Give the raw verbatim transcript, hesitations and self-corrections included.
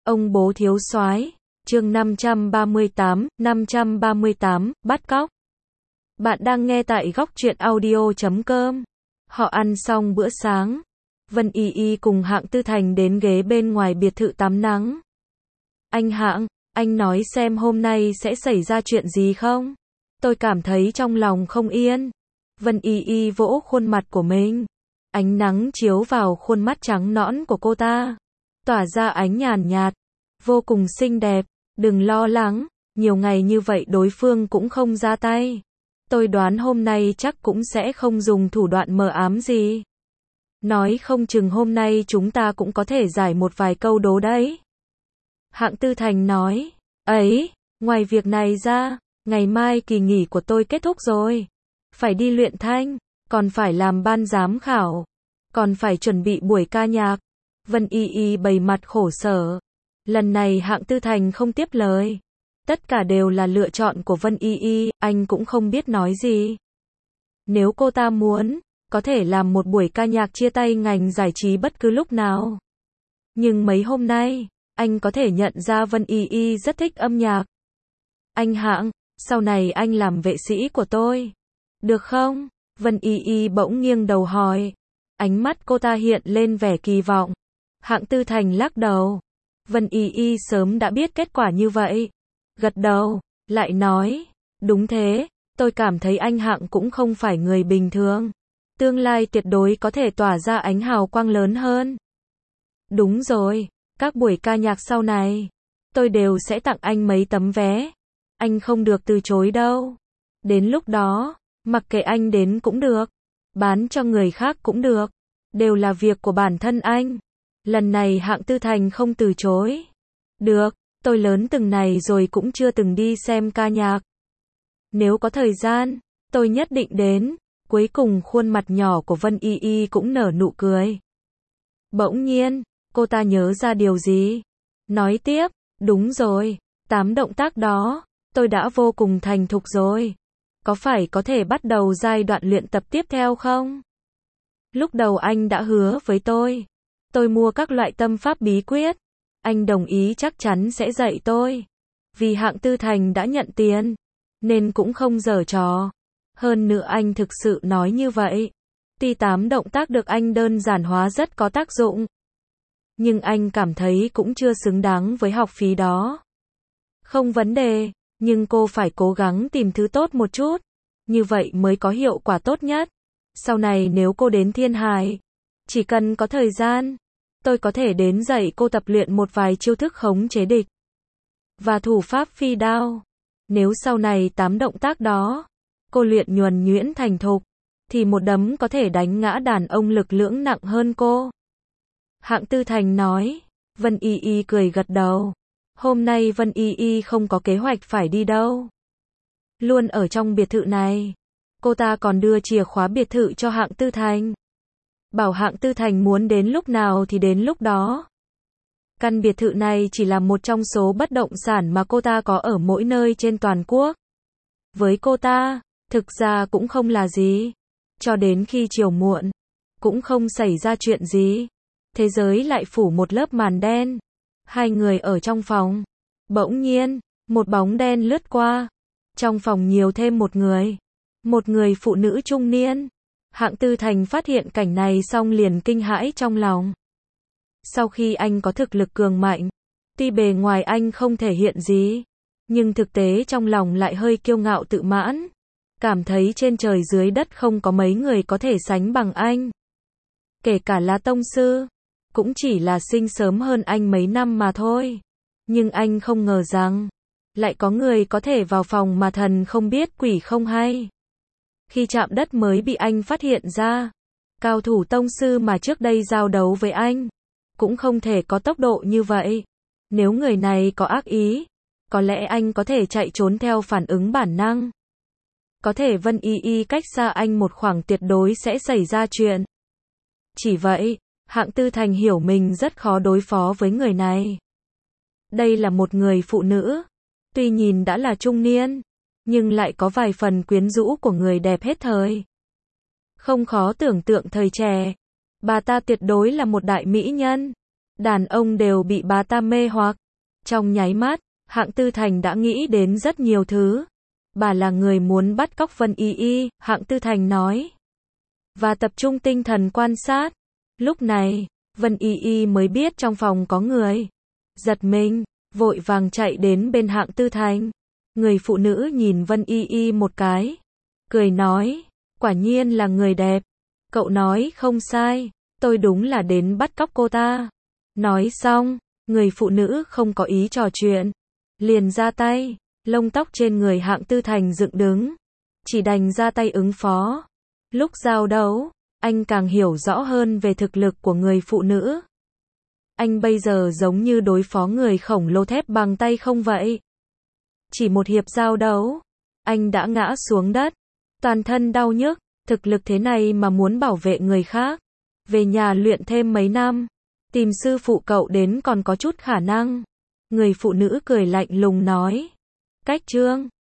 Ông bố thiếu soái, chương năm trăm ba mươi tám, năm trăm ba mươi tám, bắt cóc. Bạn đang nghe tại góc truyện audio chấm com. Họ ăn xong bữa sáng. Vân Y Y cùng Hạng Tư Thành đến ghế bên ngoài biệt thự tắm nắng. Anh Hạng, anh nói xem hôm nay sẽ xảy ra chuyện gì không? Tôi cảm thấy trong lòng không yên. Vân Y Y vỗ khuôn mặt của mình. Ánh nắng chiếu vào khuôn mắt trắng nõn của cô ta, tỏa ra ánh nhàn nhạt, vô cùng xinh đẹp. Đừng lo lắng, nhiều ngày như vậy đối phương cũng không ra tay. Tôi đoán hôm nay chắc cũng sẽ không dùng thủ đoạn mờ ám gì. Nói không chừng hôm nay chúng ta cũng có thể giải một vài câu đố đấy. Hạng Tư Thành nói, ấy, ngoài việc này ra, ngày mai kỳ nghỉ của tôi kết thúc rồi. Phải đi luyện thanh, còn phải làm ban giám khảo, còn phải chuẩn bị buổi ca nhạc. Vân Y Y bày mặt khổ sở. Lần này Hạng Tư Thành không tiếp lời. Tất cả đều là lựa chọn của Vân Y Y, anh cũng không biết nói gì. Nếu cô ta muốn, có thể làm một buổi ca nhạc chia tay ngành giải trí bất cứ lúc nào. Nhưng mấy hôm nay, anh có thể nhận ra Vân Y Y rất thích âm nhạc. Anh Hạng, sau này anh làm vệ sĩ của tôi. Được không? Vân Y Y bỗng nghiêng đầu hỏi. Ánh mắt cô ta hiện lên vẻ kỳ vọng. Hạng Tư Thành lắc đầu. Vân Y Y sớm đã biết kết quả như vậy. Gật đầu, lại nói, đúng thế, tôi cảm thấy anh Hạng cũng không phải người bình thường. Tương lai tuyệt đối có thể tỏa ra ánh hào quang lớn hơn. Đúng rồi, các buổi ca nhạc sau này, tôi đều sẽ tặng anh mấy tấm vé. Anh không được từ chối đâu. Đến lúc đó, mặc kệ anh đến cũng được, bán cho người khác cũng được, đều là việc của bản thân anh. Lần này Hạng Tư Thành không từ chối. Được, tôi lớn từng này rồi cũng chưa từng đi xem ca nhạc. Nếu có thời gian, tôi nhất định đến. Cuối cùng khuôn mặt nhỏ của Vân Y Y cũng nở nụ cười. Bỗng nhiên, cô ta nhớ ra điều gì. Nói tiếp, đúng rồi, tám động tác đó, tôi đã vô cùng thành thục rồi. Có phải có thể bắt đầu giai đoạn luyện tập tiếp theo không? Lúc đầu anh đã hứa với tôi. Tôi mua các loại tâm pháp bí quyết. Anh đồng ý chắc chắn sẽ dạy tôi. Vì Hạng Tư Thành đã nhận tiền, nên cũng không giở trò. Hơn nữa anh thực sự nói như vậy. Tuy tám động tác được anh đơn giản hóa rất có tác dụng, nhưng anh cảm thấy cũng chưa xứng đáng với học phí đó. Không vấn đề, nhưng cô phải cố gắng tìm thứ tốt một chút. Như vậy mới có hiệu quả tốt nhất. Sau này nếu cô đến Thiên Hải, chỉ cần có thời gian, tôi có thể đến dạy cô tập luyện một vài chiêu thức khống chế địch và thủ pháp phi đao. Nếu sau này tám động tác đó, cô luyện nhuần nhuyễn thành thục, thì một đấm có thể đánh ngã đàn ông lực lưỡng nặng hơn cô. Hạng Tư Thành nói. Vân Y Y cười gật đầu. Hôm nay Vân Y Y không có kế hoạch phải đi đâu. Luôn ở trong biệt thự này. Cô ta còn đưa chìa khóa biệt thự cho Hạng Tư Thành. Bảo Hạng Tư Thành muốn đến lúc nào thì đến lúc đó. Căn biệt thự này chỉ là một trong số bất động sản mà cô ta có ở mỗi nơi trên toàn quốc. Với cô ta, thực ra cũng không là gì. Cho đến khi chiều muộn, cũng không xảy ra chuyện gì. Thế giới lại phủ một lớp màn đen. Hai người ở trong phòng. Bỗng nhiên, một bóng đen lướt qua. Trong phòng nhiều thêm một người. Một người phụ nữ trung niên. Hạng Tư Thành phát hiện cảnh này xong liền kinh hãi trong lòng. Sau khi anh có thực lực cường mạnh, tuy bề ngoài anh không thể hiện gì, nhưng thực tế trong lòng lại hơi kiêu ngạo tự mãn. Cảm thấy trên trời dưới đất không có mấy người có thể sánh bằng anh. Kể cả là tông sư, cũng chỉ là sinh sớm hơn anh mấy năm mà thôi. Nhưng anh không ngờ rằng, lại có người có thể vào phòng mà thần không biết quỷ không hay. Khi chạm đất mới bị anh phát hiện ra, cao thủ tông sư mà trước đây giao đấu với anh, cũng không thể có tốc độ như vậy. Nếu người này có ác ý, có lẽ anh có thể chạy trốn theo phản ứng bản năng. Có thể Vân Y Y cách xa anh một khoảng tuyệt đối sẽ xảy ra chuyện. Chỉ vậy, Hạng Tư Thành hiểu mình rất khó đối phó với người này. Đây là một người phụ nữ, tuy nhìn đã là trung niên, nhưng lại có vài phần quyến rũ của người đẹp hết thời. Không khó tưởng tượng thời trẻ, bà ta tuyệt đối là một đại mỹ nhân. Đàn ông đều bị bà ta mê hoặc. Trong nháy mắt, Hạng Tư Thành đã nghĩ đến rất nhiều thứ. Bà là người muốn bắt cóc Vân Y Y, Hạng Tư Thành nói. Và tập trung tinh thần quan sát. Lúc này, Vân Y Y mới biết trong phòng có người. Giật mình, vội vàng chạy đến bên Hạng Tư Thành. Người phụ nữ nhìn Vân Y Y một cái. Cười nói, quả nhiên là người đẹp. Cậu nói không sai, tôi đúng là đến bắt cóc cô ta. Nói xong, người phụ nữ không có ý trò chuyện. Liền ra tay, lông tóc trên người Hạng Tư Thành dựng đứng. Chỉ đành ra tay ứng phó. Lúc giao đấu, anh càng hiểu rõ hơn về thực lực của người phụ nữ. Anh bây giờ giống như đối phó người khổng lồ thép bằng tay không vậy. Chỉ một hiệp giao đấu, anh đã ngã xuống đất. Toàn thân đau nhức, thực lực thế này mà muốn bảo vệ người khác. Về nhà luyện thêm mấy năm, tìm sư phụ cậu đến còn có chút khả năng. Người phụ nữ cười lạnh lùng nói. Cách chương